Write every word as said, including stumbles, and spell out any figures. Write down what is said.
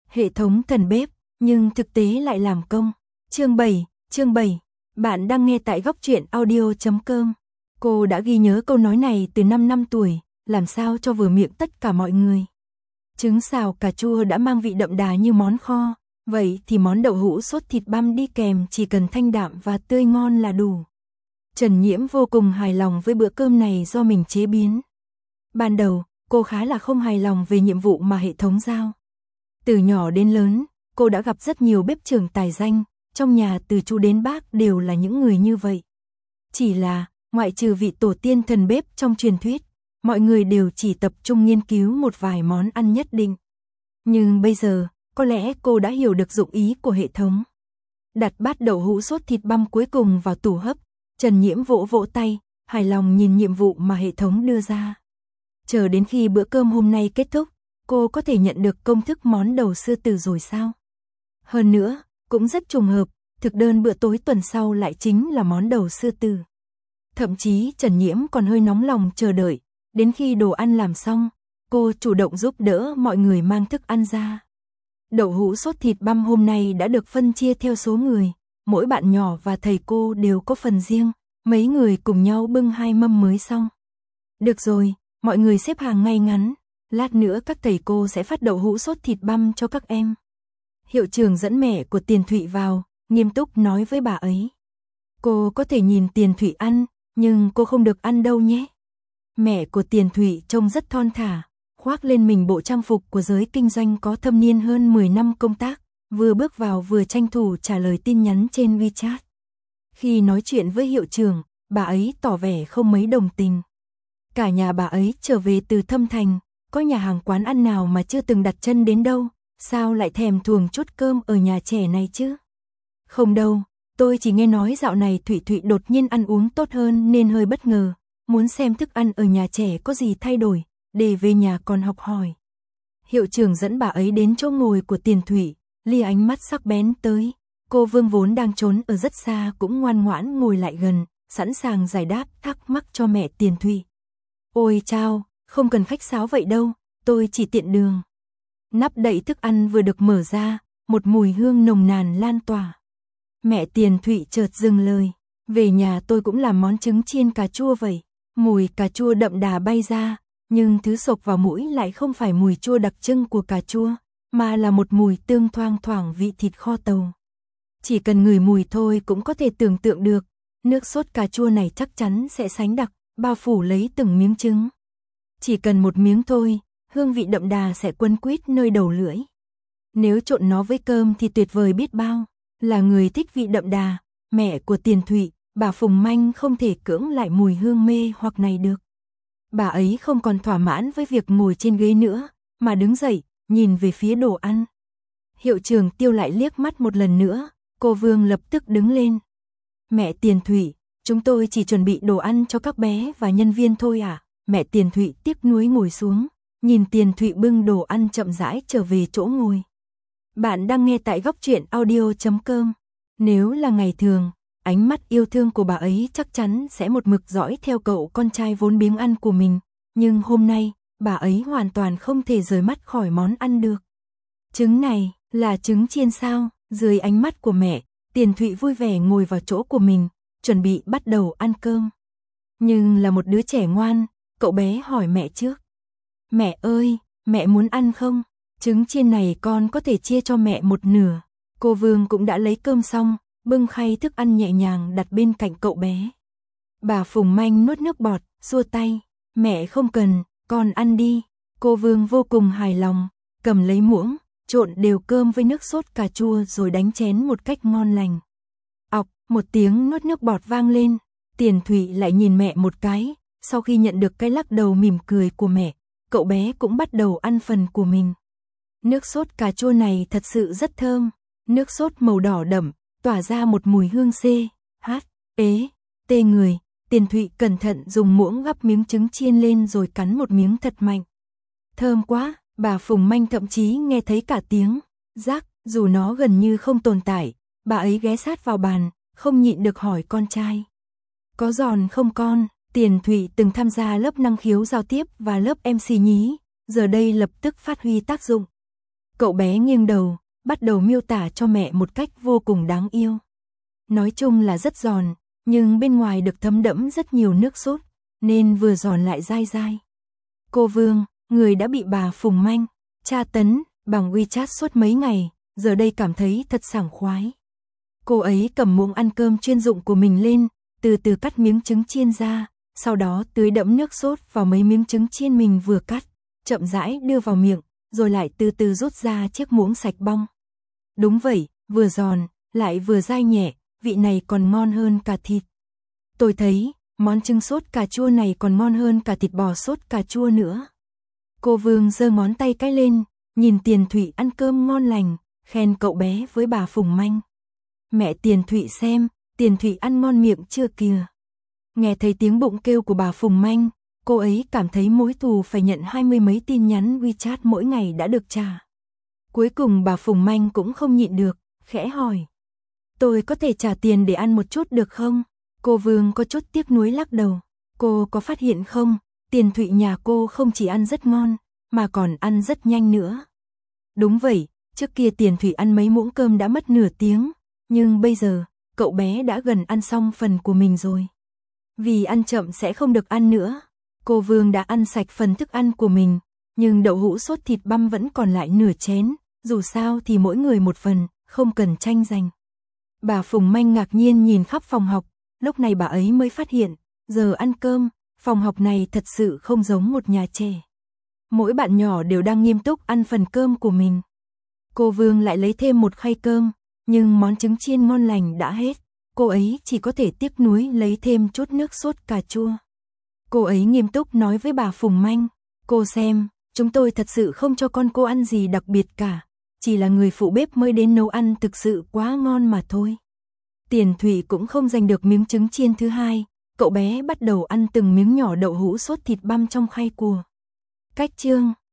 Hệ thống thần bếp, nhưng thực tế lại làm công. Chương bảy, chương bảy. Bạn đang nghe tại góc truyện audio chấm com. Cô đã ghi nhớ câu nói này từ năm năm tuổi, làm sao cho vừa miệng tất cả mọi người. Trứng xào cà chua đã mang vị đậm đà như món kho, vậy thì món đậu hũ sốt thịt băm đi kèm chỉ cần thanh đạm và tươi ngon là đủ. Trần Nhiễm vô cùng hài lòng với bữa cơm này do mình chế biến. Ban đầu, cô khá là không hài lòng về nhiệm vụ mà hệ thống giao. Từ nhỏ đến lớn, cô đã gặp rất nhiều bếp trưởng tài danh, trong nhà từ chú đến bác đều là những người như vậy. Chỉ là, ngoại trừ vị tổ tiên thần bếp trong truyền thuyết, mọi người đều chỉ tập trung nghiên cứu một vài món ăn nhất định. Nhưng bây giờ, có lẽ cô đã hiểu được dụng ý của hệ thống. Đặt bát đậu hũ sốt thịt băm cuối cùng vào tủ hấp, Trần Nhiễm vỗ vỗ tay, hài lòng nhìn nhiệm vụ mà hệ thống đưa ra. Chờ đến khi bữa cơm hôm nay kết thúc, cô có thể nhận được công thức món đầu sư tử rồi sao? Hơn nữa, cũng rất trùng hợp, thực đơn bữa tối tuần sau lại chính là món đầu sư tử. Thậm chí Trần Nhiễm còn hơi nóng lòng chờ đợi, đến khi đồ ăn làm xong, cô chủ động giúp đỡ mọi người mang thức ăn ra. Đậu hũ sốt thịt băm hôm nay đã được phân chia theo số người, mỗi bạn nhỏ và thầy cô đều có phần riêng, mấy người cùng nhau bưng hai mâm mới xong. Được rồi, mọi người xếp hàng ngay ngắn, lát nữa các thầy cô sẽ phát đậu hũ sốt thịt băm cho các em. Hiệu trưởng dẫn mẹ của Tiền Thụy vào, nghiêm túc nói với bà ấy. Cô có thể nhìn Tiền Thụy ăn, nhưng cô không được ăn đâu nhé. Mẹ của Tiền Thụy trông rất thon thả, khoác lên mình bộ trang phục của giới kinh doanh có thâm niên hơn mười năm công tác, vừa bước vào vừa tranh thủ trả lời tin nhắn trên WeChat. Khi nói chuyện với hiệu trưởng, bà ấy tỏ vẻ không mấy đồng tình. Cả nhà bà ấy trở về từ Thâm Thành, có nhà hàng quán ăn nào mà chưa từng đặt chân đến đâu, sao lại thèm thuồng chút cơm ở nhà trẻ này chứ? Không đâu, tôi chỉ nghe nói dạo này Thụy Thụy đột nhiên ăn uống tốt hơn nên hơi bất ngờ, muốn xem thức ăn ở nhà trẻ có gì thay đổi, để về nhà còn học hỏi. Hiệu trưởng dẫn bà ấy đến chỗ ngồi của Tiền Thụy, lia ánh mắt sắc bén tới. Cô Vương vốn đang trốn ở rất xa cũng ngoan ngoãn ngồi lại gần, sẵn sàng giải đáp thắc mắc cho mẹ Tiền Thụy. Ôi chao, không cần khách sáo vậy đâu, tôi chỉ tiện đường. Nắp đậy thức ăn vừa được mở ra, một mùi hương nồng nàn lan tỏa. Mẹ Tiền Thụy chợt dừng lời, về nhà tôi cũng làm món trứng chiên cà chua vậy. Mùi cà chua đậm đà bay ra, nhưng thứ xộc vào mũi lại không phải mùi chua đặc trưng của cà chua, mà là một mùi tương thoang thoảng vị thịt kho tàu. Chỉ cần ngửi mùi thôi cũng có thể tưởng tượng được, nước sốt cà chua này chắc chắn sẽ sánh đặc, bao phủ lấy từng miếng trứng. Chỉ cần một miếng thôi, hương vị đậm đà sẽ quấn quýt nơi đầu lưỡi. Nếu trộn nó với cơm thì tuyệt vời biết bao. Là người thích vị đậm đà, mẹ của Tiền Thụy, bà Phùng Manh không thể cưỡng lại mùi hương mê hoặc này được. Bà ấy không còn thỏa mãn với việc ngồi trên ghế nữa, mà đứng dậy, nhìn về phía đồ ăn. Hiệu trưởng Tiêu lại liếc mắt một lần nữa, cô Vương lập tức đứng lên. Mẹ Tiền Thụy, chúng tôi chỉ chuẩn bị đồ ăn cho các bé và nhân viên thôi à? Mẹ Tiền Thụy tiếc nuối ngồi xuống, nhìn Tiền Thụy bưng đồ ăn chậm rãi trở về chỗ ngồi. Bạn đang nghe tại góc truyện audio chấm com. Nếu là ngày thường, ánh mắt yêu thương của bà ấy chắc chắn sẽ một mực dõi theo cậu con trai vốn biếng ăn của mình, nhưng hôm nay, bà ấy hoàn toàn không thể rời mắt khỏi món ăn được. Trứng này, là trứng chiên sao? Dưới ánh mắt của mẹ, Tiền Thụy vui vẻ ngồi vào chỗ của mình, chuẩn bị bắt đầu ăn cơm. Nhưng là một đứa trẻ ngoan, cậu bé hỏi mẹ trước. Mẹ ơi, mẹ muốn ăn không? Trứng chiên này con có thể chia cho mẹ một nửa. Cô Vương cũng đã lấy cơm xong, bưng khay thức ăn nhẹ nhàng đặt bên cạnh cậu bé. Bà Phùng Manh nuốt nước bọt, xua tay. Mẹ không cần, con ăn đi. Cô Vương vô cùng hài lòng, cầm lấy muỗng, trộn đều cơm với nước sốt cà chua rồi đánh chén một cách ngon lành. Ọc, một tiếng nuốt nước bọt vang lên, Tiền Thụy lại nhìn mẹ một cái, sau khi nhận được cái lắc đầu mỉm cười của mẹ, cậu bé cũng bắt đầu ăn phần của mình. Nước sốt cà chua này thật sự rất thơm, nước sốt màu đỏ đậm, tỏa ra một mùi hương xê, hát, ế, tê người. Tiền Thụy cẩn thận dùng muỗng gắp miếng trứng chiên lên rồi cắn một miếng thật mạnh. Thơm quá, bà Phùng Manh thậm chí nghe thấy cả tiếng rác, dù nó gần như không tồn tại, bà ấy ghé sát vào bàn, không nhịn được hỏi con trai. Có giòn không con? Tiền Thụy từng tham gia lớp năng khiếu giao tiếp và lớp em xê nhí, giờ đây lập tức phát huy tác dụng. Cậu bé nghiêng đầu, bắt đầu miêu tả cho mẹ một cách vô cùng đáng yêu. Nói chung là rất giòn, nhưng bên ngoài được thấm đẫm rất nhiều nước sốt, nên vừa giòn lại dai dai. Cô Vương, người đã bị bà Phùng Manh tra tấn bằng WeChat suốt mấy ngày, giờ đây cảm thấy thật sảng khoái. Cô ấy cầm muỗng ăn cơm chuyên dụng của mình lên, từ từ cắt miếng trứng chiên ra, sau đó tưới đẫm nước sốt vào mấy miếng trứng chiên mình vừa cắt, chậm rãi đưa vào miệng, rồi lại từ từ rút ra chiếc muỗng sạch bong. Đúng vậy, vừa giòn, lại vừa dai nhẹ, vị này còn ngon hơn cả thịt. Tôi thấy, món trứng sốt cà chua này còn ngon hơn cả thịt bò sốt cà chua nữa. Cô Vương giơ ngón tay cái lên, nhìn Tiền Thụy ăn cơm ngon lành, khen cậu bé với bà Phùng Manh. Mẹ Tiền Thụy xem, Tiền Thụy ăn ngon miệng chưa kìa. Nghe thấy tiếng bụng kêu của bà Phùng Manh, cô ấy cảm thấy mối thù phải nhận hai mươi mấy tin nhắn WeChat mỗi ngày đã được trả. Cuối cùng bà Phùng Manh cũng không nhịn được, khẽ hỏi. Tôi có thể trả tiền để ăn một chút được không? Cô Vương có chút tiếc nuối lắc đầu. Cô có phát hiện không, Tiền Thụy nhà cô không chỉ ăn rất ngon, mà còn ăn rất nhanh nữa. Đúng vậy, trước kia Tiền Thụy ăn mấy muỗng cơm đã mất nửa tiếng, nhưng bây giờ, cậu bé đã gần ăn xong phần của mình rồi. Vì ăn chậm sẽ không được ăn nữa, cô Vương đã ăn sạch phần thức ăn của mình, nhưng đậu hũ sốt thịt băm vẫn còn lại nửa chén, dù sao thì mỗi người một phần, không cần tranh giành. Bà Phùng Manh ngạc nhiên nhìn khắp phòng học, lúc này bà ấy mới phát hiện, giờ ăn cơm, phòng học này thật sự không giống một nhà trẻ. Mỗi bạn nhỏ đều đang nghiêm túc ăn phần cơm của mình. Cô Vương lại lấy thêm một khay cơm, nhưng món trứng chiên ngon lành đã hết, cô ấy chỉ có thể tiếc nuối lấy thêm chút nước sốt cà chua. Cô ấy nghiêm túc nói với bà Phùng Manh, cô xem, chúng tôi thật sự không cho con cô ăn gì đặc biệt cả, chỉ là người phụ bếp mới đến nấu ăn thực sự quá ngon mà thôi. Tiền Thụy cũng không giành được miếng trứng chiên thứ hai, cậu bé bắt đầu ăn từng miếng nhỏ đậu hũ sốt thịt băm trong khay cua. Cách chương